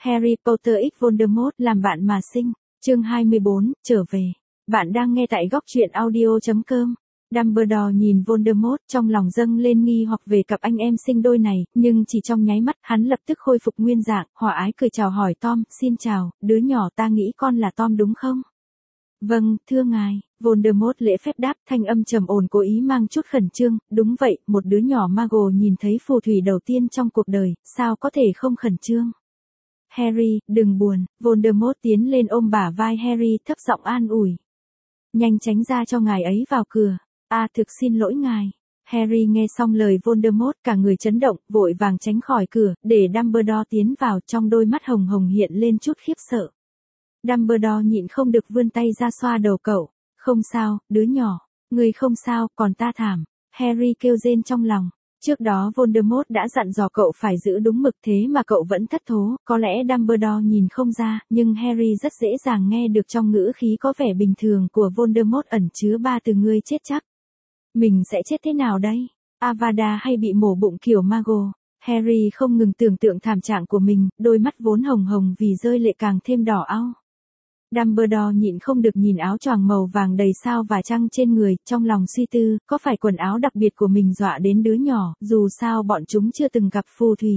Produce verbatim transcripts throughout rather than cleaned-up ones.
Harry Potter x Voldemort làm bạn mà sinh. Chương hai mươi bốn, trở về. Bạn đang nghe tại góc truyện audio chấm com. Dumbledore nhìn Voldemort, trong lòng dâng lên nghi hoặc về cặp anh em sinh đôi này, nhưng chỉ trong nháy mắt, hắn lập tức khôi phục nguyên dạng, hòa ái cười chào hỏi Tom, xin chào, đứa nhỏ ta nghĩ con là Tom đúng không? Vâng, thưa ngài. Voldemort lễ phép đáp, thanh âm trầm ổn cố ý mang chút khẩn trương, đúng vậy, một đứa nhỏ Muggle nhìn thấy phù thủy đầu tiên trong cuộc đời, sao có thể không khẩn trương? Harry, đừng buồn, Voldemort tiến lên ôm bả vai Harry thấp giọng an ủi. Nhanh tránh ra cho ngài ấy vào cửa. À thực xin lỗi ngài. Harry nghe xong lời Voldemort cả người chấn động, vội vàng tránh khỏi cửa, để Dumbledore tiến vào, trong đôi mắt hồng hồng hiện lên chút khiếp sợ. Dumbledore nhịn không được vươn tay ra xoa đầu cậu. Không sao, đứa nhỏ. Người không sao, còn ta thảm. Harry kêu rên trong lòng. Trước đó Voldemort đã dặn dò cậu phải giữ đúng mực thế mà cậu vẫn thất thố, có lẽ Dumbledore nhìn không ra, nhưng Harry rất dễ dàng nghe được trong ngữ khí có vẻ bình thường của Voldemort ẩn chứa ba từ ngươi chết chắc. Mình sẽ chết thế nào đây? Avada hay bị mổ bụng kiểu Muggle? Harry không ngừng tưởng tượng thảm trạng của mình, đôi mắt vốn hồng hồng vì rơi lệ càng thêm đỏ au. Dumbledore nhịn không được nhìn áo choàng màu vàng đầy sao và trăng trên người, trong lòng suy tư, có phải quần áo đặc biệt của mình dọa đến đứa nhỏ, dù sao bọn chúng chưa từng gặp phù thủy.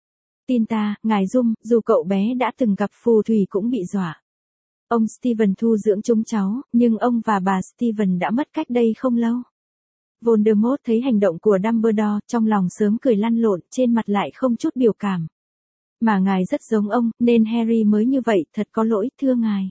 Tin ta, ngài Dung, dù cậu bé đã từng gặp phù thủy cũng bị dọa. Ông Steven thu dưỡng chúng cháu, nhưng ông và bà Steven đã mất cách đây không lâu. Voldemort thấy hành động của Dumbledore, trong lòng sớm cười lăn lộn, trên mặt lại không chút biểu cảm. Mà ngài rất giống ông, nên Harry mới như vậy, thật có lỗi, thưa ngài.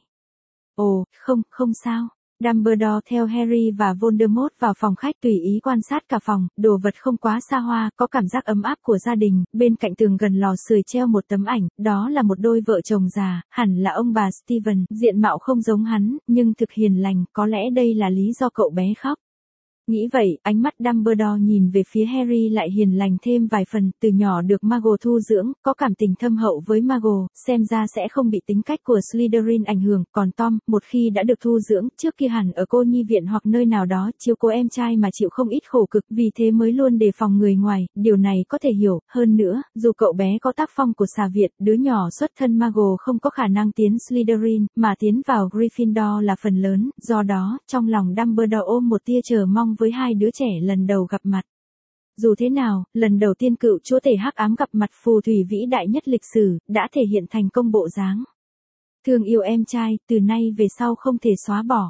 Ồ, không, không sao. Dumbledore theo Harry và Voldemort vào phòng khách tùy ý quan sát cả phòng, đồ vật không quá xa hoa, có cảm giác ấm áp của gia đình, bên cạnh tường gần lò sưởi treo một tấm ảnh, đó là một đôi vợ chồng già, hẳn là ông bà Steven, diện mạo không giống hắn, nhưng thực hiền lành, có lẽ đây là lý do cậu bé khóc. Nghĩ vậy, ánh mắt Dumbledore nhìn về phía Harry lại hiền lành thêm vài phần, từ nhỏ được Muggle thu dưỡng, có cảm tình thâm hậu với Muggle, xem ra sẽ không bị tính cách của Slytherin ảnh hưởng, còn Tom, một khi đã được thu dưỡng, trước kia hẳn ở cô nhi viện hoặc nơi nào đó, chiếu cố em trai mà chịu không ít khổ cực, vì thế mới luôn đề phòng người ngoài, điều này có thể hiểu, hơn nữa, dù cậu bé có tác phong của xà Việt, đứa nhỏ xuất thân Muggle không có khả năng tiến Slytherin, mà tiến vào Gryffindor là phần lớn, do đó, trong lòng Dumbledore ôm một tia chờ mong với hai đứa trẻ lần đầu gặp mặt. Dù thế nào, lần đầu tiên cựu chúa tể hắc ám gặp mặt phù thủy vĩ đại nhất lịch sử, đã thể hiện thành công bộ dáng. Thương yêu em trai, từ nay về sau không thể xóa bỏ.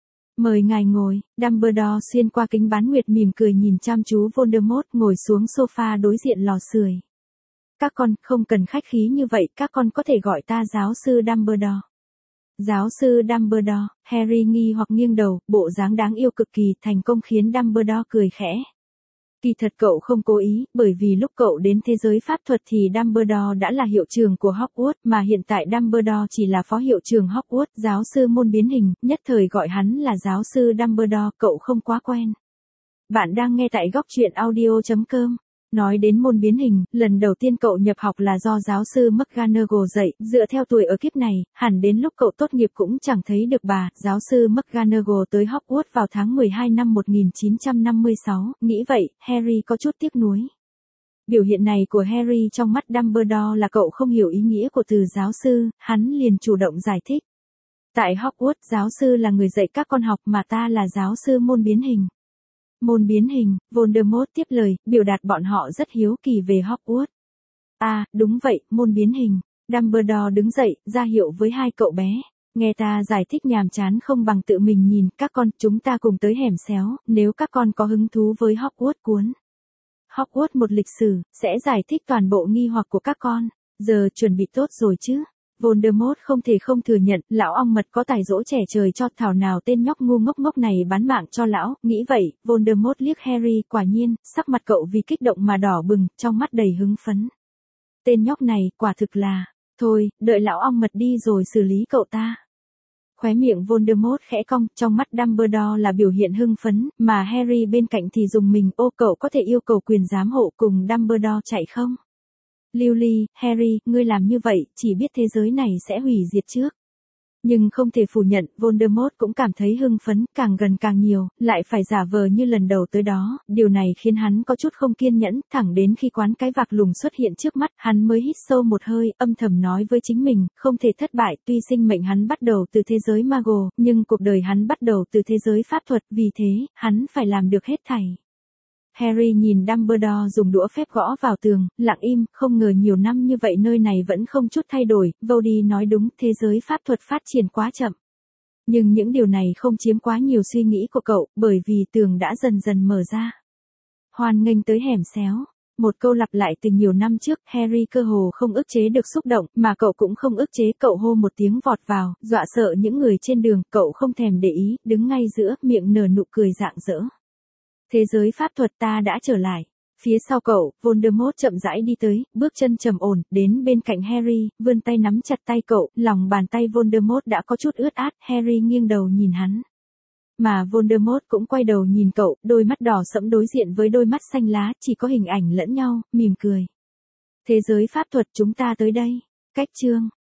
Mời ngài ngồi, Dumbledore xuyên qua kính bán nguyệt mỉm cười nhìn chăm chú Voldemort ngồi xuống sofa đối diện lò sưởi. Các con, không cần khách khí như vậy, các con có thể gọi ta giáo sư Dumbledore. Giáo sư Dumbledore, Harry nghi hoặc nghiêng đầu, bộ dáng đáng yêu cực kỳ, thành công khiến Dumbledore cười khẽ. Kỳ thật cậu không cố ý, bởi vì lúc cậu đến thế giới pháp thuật thì Dumbledore đã là hiệu trưởng của Hogwarts, mà hiện tại Dumbledore chỉ là phó hiệu trưởng Hogwarts, giáo sư môn biến hình, nhất thời gọi hắn là giáo sư Dumbledore, cậu không quá quen. Bạn đang nghe tại góc truyện audio chấm com. Nói đến môn biến hình, lần đầu tiên cậu nhập học là do giáo sư McGonagall dạy, dựa theo tuổi ở kiếp này, hẳn đến lúc cậu tốt nghiệp cũng chẳng thấy được bà, giáo sư McGonagall tới Hogwarts vào tháng mười hai năm một nghìn chín trăm năm mươi sáu, nghĩ vậy, Harry có chút tiếc nuối. Biểu hiện này của Harry trong mắt Dumbledore là cậu không hiểu ý nghĩa của từ giáo sư, hắn liền chủ động giải thích. Tại Hogwarts, giáo sư là người dạy các con học mà ta là giáo sư môn biến hình. Môn biến hình, Voldemort tiếp lời, biểu đạt bọn họ rất hiếu kỳ về Hogwarts. À, đúng vậy, môn biến hình. Dumbledore đứng dậy, ra hiệu với hai cậu bé. Nghe ta giải thích nhàm chán không bằng tự mình nhìn, các con, chúng ta cùng tới hẻm xéo, nếu các con có hứng thú với Hogwarts cuốn. Hogwarts một lịch sử, sẽ giải thích toàn bộ nghi hoặc của các con. Giờ chuẩn bị tốt rồi chứ? Voldemort không thể không thừa nhận, lão ong mật có tài dỗ trẻ trời cho, thảo nào tên nhóc ngu ngốc ngốc này bán mạng cho lão, nghĩ vậy, Voldemort liếc Harry, quả nhiên, sắc mặt cậu vì kích động mà đỏ bừng, trong mắt đầy hứng phấn. Tên nhóc này, quả thực là, thôi, đợi lão ong mật đi rồi xử lý cậu ta. Khóe miệng Voldemort khẽ cong, trong mắt Dumbledore là biểu hiện hưng phấn, mà Harry bên cạnh thì dùng mình, ô cậu có thể yêu cầu quyền giám hộ cùng Dumbledore chạy không? Lily, Harry, ngươi làm như vậy, chỉ biết thế giới này sẽ hủy diệt trước. Nhưng không thể phủ nhận, Voldemort cũng cảm thấy hưng phấn, càng gần càng nhiều, lại phải giả vờ như lần đầu tới đó, điều này khiến hắn có chút không kiên nhẫn, thẳng đến khi quán cái vạc lùng xuất hiện trước mắt, hắn mới hít sâu một hơi, âm thầm nói với chính mình, không thể thất bại, tuy sinh mệnh hắn bắt đầu từ thế giới Muggle, nhưng cuộc đời hắn bắt đầu từ thế giới pháp thuật, vì thế, hắn phải làm được hết thảy. Harry nhìn Dumbledore dùng đũa phép gõ vào tường, lặng im, không ngờ nhiều năm như vậy nơi này vẫn không chút thay đổi, Voldy nói đúng, thế giới pháp thuật phát triển quá chậm. Nhưng những điều này không chiếm quá nhiều suy nghĩ của cậu, bởi vì tường đã dần dần mở ra. Hoan nghênh tới hẻm xéo. Một câu lặp lại từ nhiều năm trước, Harry cơ hồ không ức chế được xúc động, mà cậu cũng không ức chế, cậu hô một tiếng vọt vào, dọa sợ những người trên đường, cậu không thèm để ý, đứng ngay giữa, miệng nở nụ cười rạng rỡ. Thế giới pháp thuật ta đã trở lại. Phía sau cậu, Voldemort chậm rãi đi tới, bước chân trầm ổn, đến bên cạnh Harry, vươn tay nắm chặt tay cậu, lòng bàn tay Voldemort đã có chút ướt át, Harry nghiêng đầu nhìn hắn. Mà Voldemort cũng quay đầu nhìn cậu, đôi mắt đỏ sẫm đối diện với đôi mắt xanh lá, chỉ có hình ảnh lẫn nhau, mỉm cười. Thế giới pháp thuật chúng ta tới đây. Cách chương.